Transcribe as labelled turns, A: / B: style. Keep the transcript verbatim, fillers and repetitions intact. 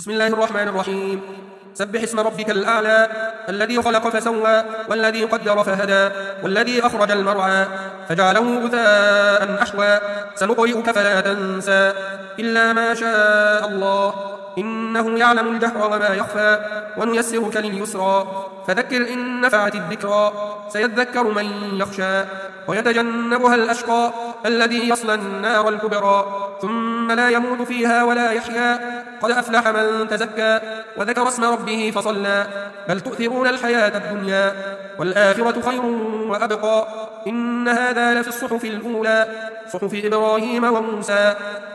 A: بسم الله الرحمن الرحيم. سبح اسم ربك الأعلى الذي خلق فسوى والذي قدر فهدى والذي أخرج المرعى فجعله غثاء أحوى سنقرئك فلا تنسى إلا ما شاء الله إنه يعلم الجهر وما يخفى ونيسرك لليسرى فذكر إن نفعت الذكرى سيذكر من يخشى ويتجنبها الأشقى الذي يصلى النار الكبرى ثم لا يموت فيها ولا يحيا قد أفلح من تزكى وذكر اسم ربه فصلى بل تؤثرون الحياة الدنيا والآخرة خير وأبقى إن هذا لفي الصحف الأولى صحف إبراهيم وموسى